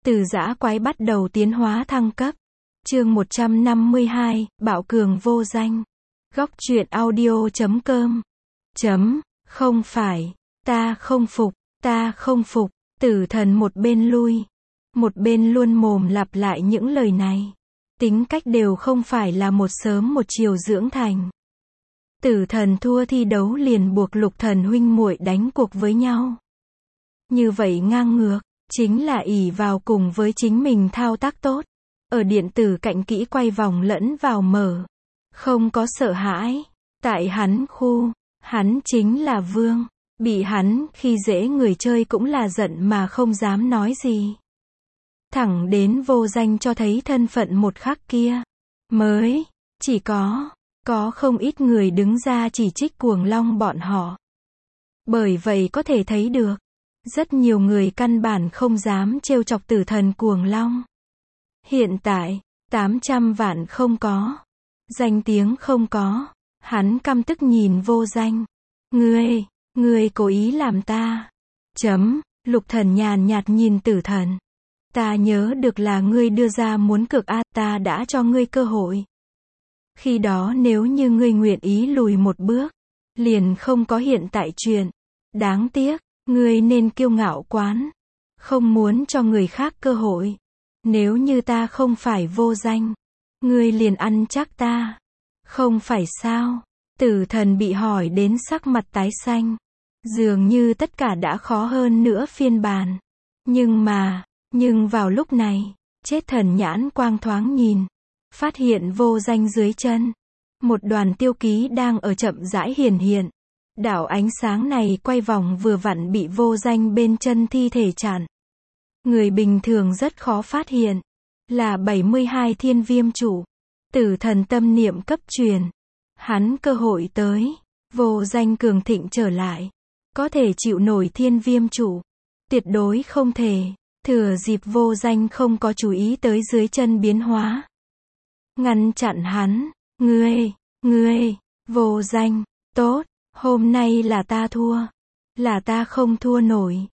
Từ dã quái bắt đầu tiến hóa thăng cấp. Chương 152, Bạo cường vô danh. Góc truyện audio.com. Không phải, ta không phục, ta không phục. Tử thần một bên lui, một bên luôn mồm lặp lại những lời này. Tính cách đều không phải là một sớm một chiều dưỡng thành. Tử thần thua thi đấu liền buộc lục thần huynh muội đánh cuộc với nhau. Như vậy ngang ngược, chính là ỷ vào cùng với chính mình thao tác tốt. Ở điện tử cạnh kỹ quay vòng lẫn vào mở. Không có sợ hãi. Tại hắn khu, hắn chính là vương. Bị hắn khi dễ người chơi cũng là giận mà không dám nói gì. Thẳng đến vô danh cho thấy thân phận một khắc kia. Mới, chỉ có không ít người đứng ra chỉ trích Cuồng Long bọn họ. Bởi vậy có thể thấy được, rất nhiều người căn bản không dám trêu chọc tử thần Cuồng Long. Hiện tại, 800 vạn không có. Danh tiếng không có. Hắn căm tức nhìn vô danh. Ngươi cố ý làm ta. Lục thần nhàn nhạt nhìn tử thần. Ta nhớ được là ngươi đưa ra muốn cược ta đã cho ngươi cơ hội. Khi đó nếu như ngươi nguyện ý lùi một bước, liền không có hiện tại chuyện. Đáng tiếc, ngươi nên kiêu ngạo quán. Không muốn cho người khác cơ hội. Nếu như ta không phải vô danh, ngươi liền ăn chắc ta. Không phải sao? Tử thần bị hỏi đến sắc mặt tái xanh. Dường như tất cả đã khó hơn nữa phiên bản. Nhưng vào lúc này, chết thần nhãn quang thoáng nhìn. Phát hiện vô danh dưới chân. Một đoàn tiêu ký đang ở chậm rãi hiển hiện. Đảo ánh sáng này quay vòng vừa vặn bị vô danh bên chân thi thể chặn. Người bình thường rất khó phát hiện. Là 72 thiên viêm chủ. Tử thần tâm niệm cấp truyền. Hắn cơ hội tới. Vô danh cường thịnh trở lại. Có thể chịu nổi thiên viêm chủ. Tuyệt đối không thể. Thừa dịp vô danh không có chú ý tới dưới chân biến hóa. Ngăn chặn hắn. Ngươi, vô danh. Tốt, hôm nay là ta thua. Là ta không thua nổi.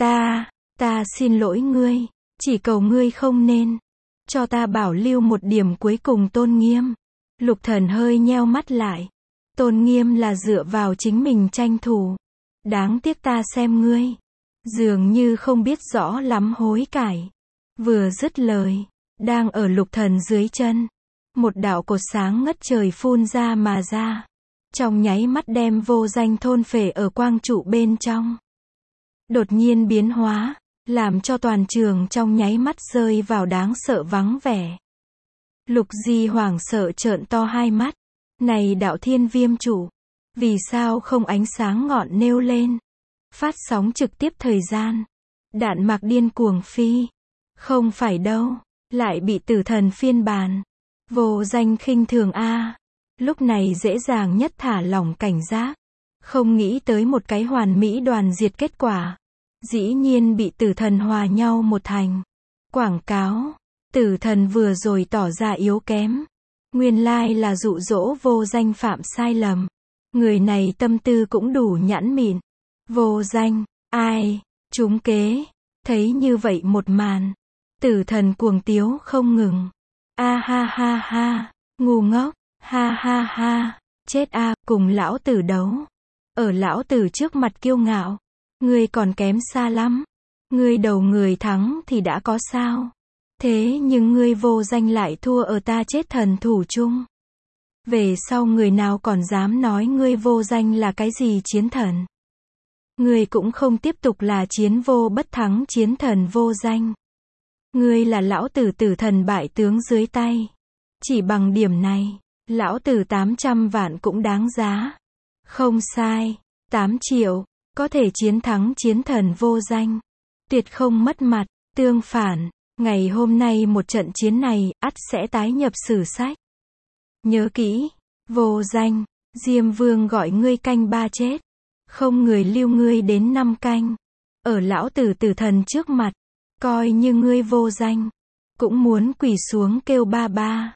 Ta xin lỗi ngươi. Chỉ cầu ngươi không nên cho ta bảo lưu một điểm cuối cùng tôn nghiêm. Lục thần hơi nheo mắt lại. Tôn nghiêm là dựa vào chính mình tranh thủ. Đáng tiếc ta xem ngươi dường như không biết rõ lắm hối cải. Vừa dứt lời, đang ở lục thần dưới chân, một đạo cột sáng ngất trời phun ra mà ra. Trong nháy mắt đem vô danh thôn phệ ở quang trụ bên trong. Đột nhiên biến hóa, làm cho toàn trường trong nháy mắt rơi vào đáng sợ vắng vẻ. Lục Di hoảng sợ trợn to hai mắt. Này đạo thiên viêm chủ, vì sao không ánh sáng ngọn nêu lên? Phát sóng trực tiếp thời gian. Đạn mạc điên cuồng phi. Không phải đâu, lại bị tử thần phiên bản. Vô danh khinh thường Lúc này dễ dàng nhất thả lỏng cảnh giác. Không nghĩ tới một cái hoàn mỹ đoàn diệt kết quả. Dĩ nhiên bị tử thần hòa nhau một thành. Quảng cáo. Tử thần vừa rồi tỏ ra yếu kém. Nguyên lai là dụ dỗ vô danh phạm sai lầm. Người này tâm tư cũng đủ nhãn mịn. Vô danh, ai, trúng kế. Thấy như vậy một màn. Tử thần cuồng tiếu không ngừng. Ha ha ha, ngu ngốc, ha, chết cùng lão tử đấu. Ở lão tử trước mặt kiêu ngạo. Ngươi còn kém xa lắm. Ngươi đầu người thắng thì đã có sao. Thế nhưng ngươi vô danh lại thua ở ta chết thần thủ chung. Về sau người nào còn dám nói ngươi vô danh là cái gì chiến thần. Ngươi cũng không tiếp tục là chiến vô bất thắng chiến thần vô danh. Ngươi là lão tử tử thần bại tướng dưới tay. Chỉ bằng điểm này, lão tử 800 vạn cũng đáng giá. Không sai, 8 triệu, có thể chiến thắng chiến thần vô danh. Tuyệt không mất mặt, tương phản, ngày hôm nay một trận chiến này, ắt sẽ tái nhập sử sách. Nhớ kỹ, vô danh, Diêm Vương gọi ngươi canh 3 chết. Không người lưu ngươi đến 5 canh. Ở lão tử tử thần trước mặt, coi như ngươi vô danh, cũng muốn quỳ xuống kêu ba ba.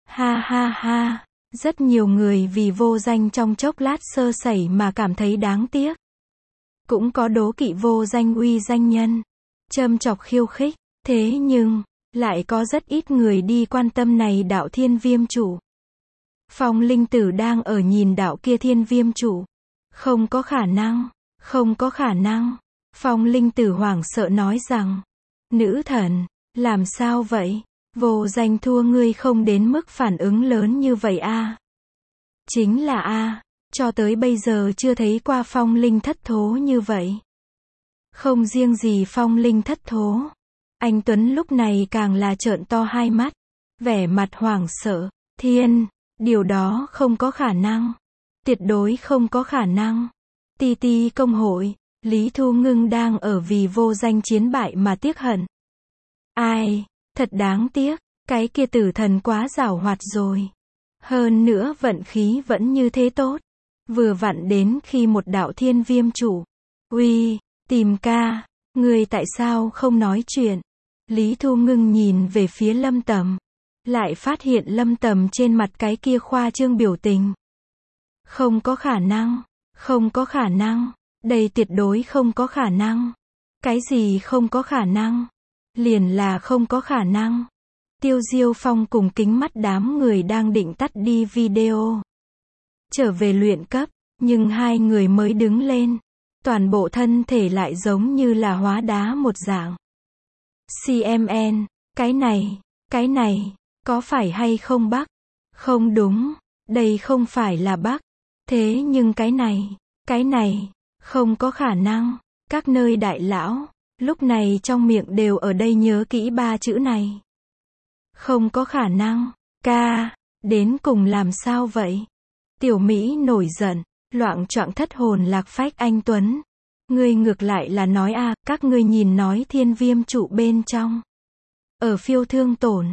Ha, rất nhiều người vì vô danh trong chốc lát sơ sẩy mà cảm thấy đáng tiếc. Cũng có đố kỵ vô danh uy danh nhân, châm chọc khiêu khích, Thế nhưng, lại có rất ít người đi quan tâm này đạo thiên viêm chủ. Phong linh tử đang ở nhìn đạo kia thiên viêm chủ. Không có khả năng, không có khả năng. Phong linh tử hoảng sợ nói rằng, nữ thần, làm sao vậy? Vô danh thua ngươi không đến mức phản ứng lớn như vậy a. Chính là a, cho tới bây giờ chưa thấy qua phong linh thất thố như vậy. Không riêng gì phong linh thất thố. Anh Tuấn lúc này càng là trợn to hai mắt. Vẻ mặt hoảng sợ. Thiên, điều đó không có khả năng. Tuyệt đối không có khả năng. Ti ti công hội, Lý Thu Ngưng đang ở vì vô danh chiến bại mà tiếc hận. Ai, thật đáng tiếc, cái kia tử thần quá giảo hoạt rồi. Hơn nữa vận khí vẫn như thế tốt. Vừa vặn đến khi một đạo thiên viêm chủ. Uy, tìm ca, người tại sao không nói chuyện? Lý Thu Ngưng nhìn về phía Lâm Tầm. Lại phát hiện Lâm Tầm trên mặt cái kia khoa trương biểu tình. Không có khả năng, không có khả năng, đây tuyệt đối không có khả năng. Cái gì không có khả năng? Liền là không có khả năng. Tiêu Diêu Phong cùng kính mắt đám người đang định tắt đi video. Trở về luyện cấp, nhưng hai người mới đứng lên. Toàn bộ thân thể lại giống như là hóa đá một dạng. CMN, cái này, có phải hay không bác? Không đúng, đây không phải là bác. Thế nhưng cái này, không có khả năng. Các nơi đại lão, lúc này trong miệng đều ở đây nhớ kỹ ba chữ này. Không có khả năng, ca, đến cùng làm sao vậy? Tiểu Mỹ nổi giận, loạng choạng thất hồn lạc phách anh Tuấn. Ngươi ngược lại là nói a, các ngươi nhìn nói thiên viêm trụ bên trong. Ở phiêu thương tổn,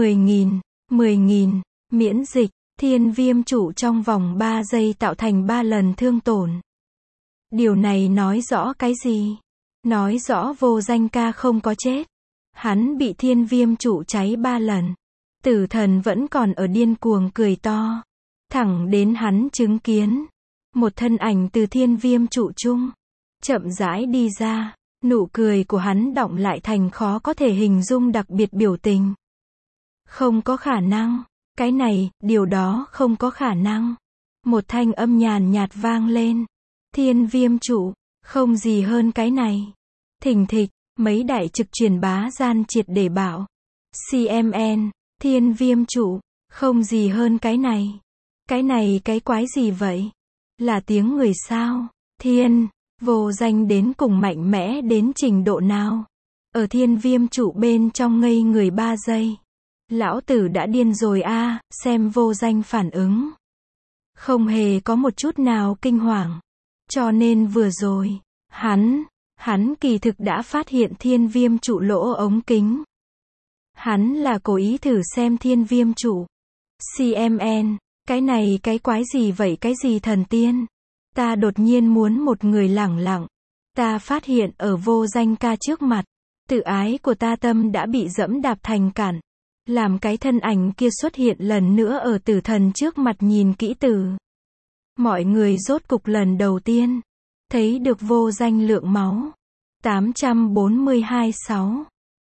10.000, miễn dịch, thiên viêm trụ trong vòng 3 giây tạo thành 3 lần thương tổn. Điều này nói rõ cái gì? Nói rõ vô danh ca không có chết. Hắn bị thiên viêm trụ cháy 3 lần. Tử thần vẫn còn ở điên cuồng cười to. Thẳng đến hắn chứng kiến. Một thân ảnh từ thiên viêm trụ chung. Chậm rãi đi ra. Nụ cười của hắn đọng lại thành khó có thể hình dung đặc biệt biểu tình. Không có khả năng. Cái này, điều đó không có khả năng. Một thanh âm nhàn nhạt vang lên. Thiên viêm trụ, không gì hơn cái này. Thình thịch, mấy đại trực truyền bá gian triệt để bảo. CMN, thiên viêm trụ, không gì hơn cái này. Cái này cái quái gì vậy? Là tiếng người sao? Thiên, vô danh đến cùng mạnh mẽ đến trình độ nào? Ở thiên viêm trụ bên trong ngây người 3 giây. Lão tử đã điên rồi a, xem vô danh phản ứng. Không hề có một chút nào kinh hoàng. Cho nên vừa rồi, hắn kỳ thực đã phát hiện thiên viêm trụ lỗ ống kính. Hắn là cố ý thử xem thiên viêm trụ. CMN, cái này cái quái gì vậy, cái gì thần tiên? Ta đột nhiên muốn một người lẳng lặng. Ta phát hiện ở vô danh ca trước mặt, tự ái của ta tâm đã bị dẫm đạp thành cản. Làm cái thân ảnh kia xuất hiện lần nữa ở tử thần trước mặt nhìn kỹ từ. Mọi người rốt cục lần đầu tiên thấy được vô danh lượng máu. 842-6,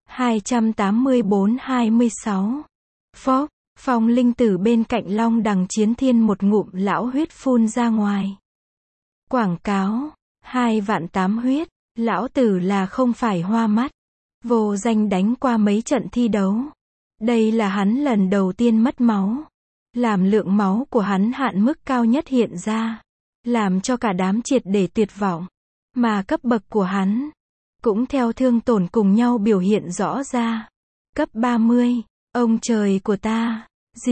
284-26. Phốc, Phong linh tử bên cạnh Long Đằng Chiến Thiên một ngụm lão huyết phun ra ngoài. Quảng cáo, 2.800.000 huyết, lão tử là không phải hoa mắt. Vô danh đánh qua mấy trận thi đấu. Đây là hắn lần đầu tiên mất máu. Làm lượng máu của hắn hạn mức cao nhất hiện ra. Làm cho cả đám triệt để tuyệt vọng. Mà cấp bậc của hắn cũng theo thương tổn cùng nhau biểu hiện rõ ra. Cấp 30, ông trời của ta,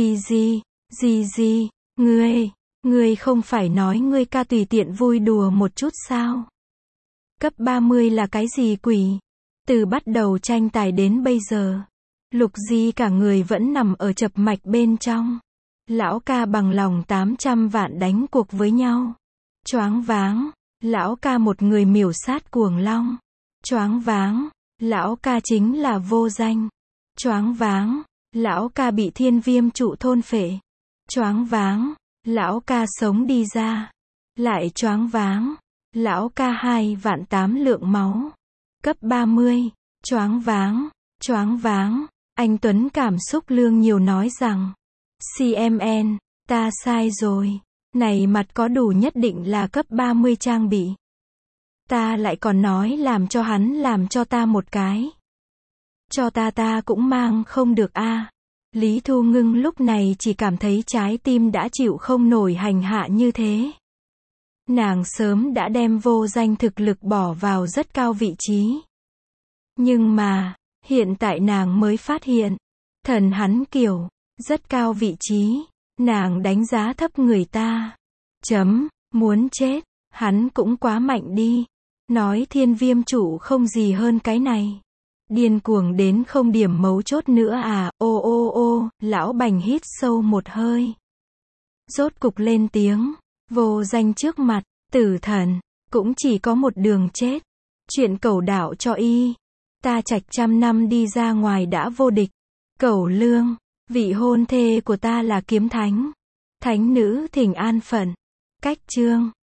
gì, ngươi không phải nói ngươi ca tùy tiện vui đùa một chút sao? Cấp 30 là cái gì quỷ? Từ bắt đầu tranh tài đến bây giờ, Lục Di cả người vẫn nằm ở chập mạch bên trong. Lão ca bằng lòng 800 vạn đánh cuộc với nhau. Choáng váng, lão ca một người miểu sát cuồng long. Choáng váng, lão ca chính là vô danh. Choáng váng, lão ca bị thiên viêm trụ thôn phệ. Choáng váng, lão ca sống đi ra. Lại choáng váng, lão ca 2.800.000 lượng máu. Cấp 30, choáng choáng váng. Anh Tuấn cảm xúc lương nhiều nói rằng, CMN, ta sai rồi. Này mặt có đủ nhất định là cấp 30 trang bị. Ta lại còn nói làm cho hắn làm cho ta một cái. Cho ta cũng mang không được a. Lý Thu Ngưng lúc này chỉ cảm thấy trái tim đã chịu không nổi hành hạ như thế. Nàng sớm đã đem Vô Danh thực lực bỏ vào rất cao vị trí. Nhưng mà, hiện tại nàng mới phát hiện, thần hắn kiểu, rất cao vị trí, nàng đánh giá thấp người ta. Muốn chết, hắn cũng quá mạnh đi. Nói Thiên Viêm chủ không gì hơn cái này. Điên cuồng đến không điểm mấu chốt nữa à, ô, lão Bành hít sâu một hơi. Rốt cục lên tiếng, Vô Danh trước mặt, tử thần, cũng chỉ có một đường chết. Chuyện cẩu đạo cho y. Ta Trạch 100 năm đi ra ngoài đã vô địch. Cẩu Lương, vị hôn thê của ta là kiếm thánh. Thánh nữ thỉnh an phận. Cách chương.